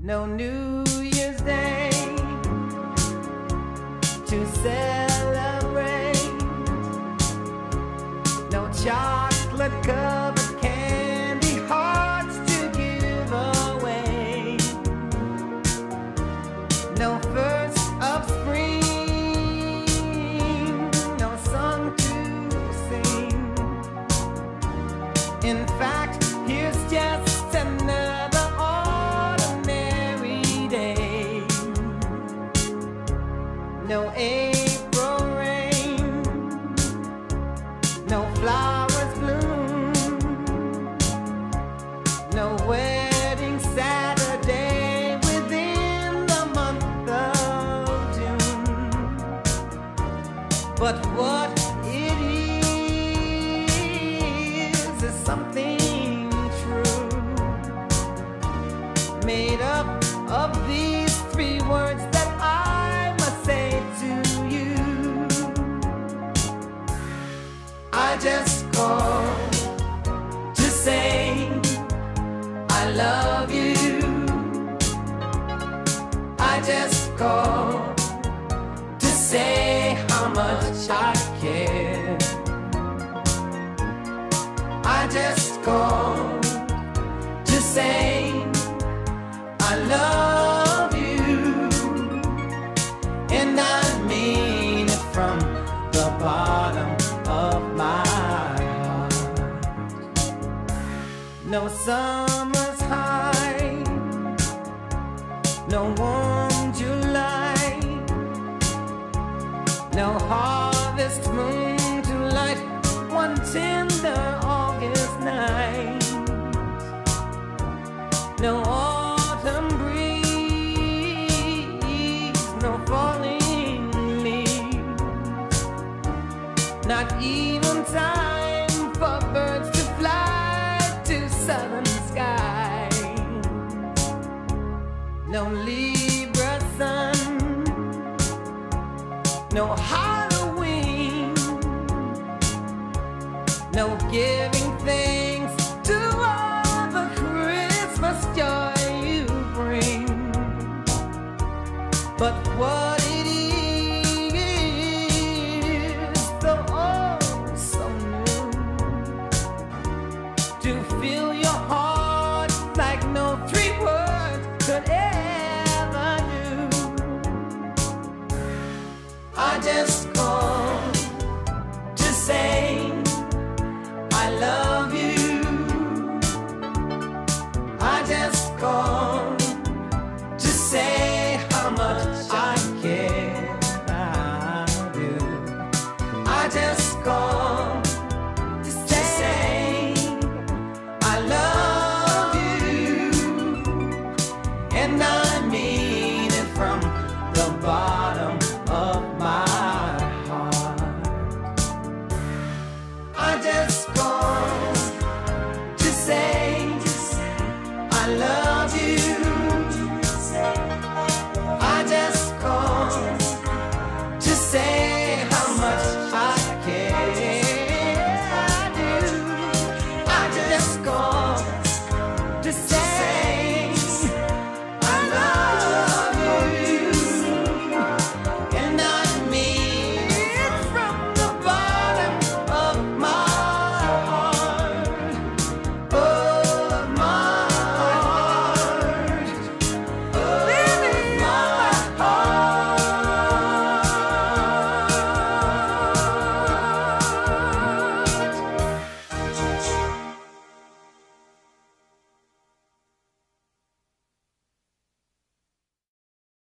no New Year's Day to celebrate, no chocolate covered candy hearts to give away, no first of spring, no song to sing. In fact, here's just another ordinary day. No April rain, no flowers bloom, no wedding Saturday within the month of June. But what it is something true, made up of these three words that I must say to you. I just called to say I love you. I just called to say how much I care. I just called to say I love you, and I mean it from the bottom of my heart. No summer's high, no warm July, no harvest moon to light one tender August night, no autumn breeze, no falling leaves, not even time for birds to fly to southern skies, no Libra sun, no Halloween, no giving thanks to all the Christmas joy you bring. But what it is, so oh so new, to feel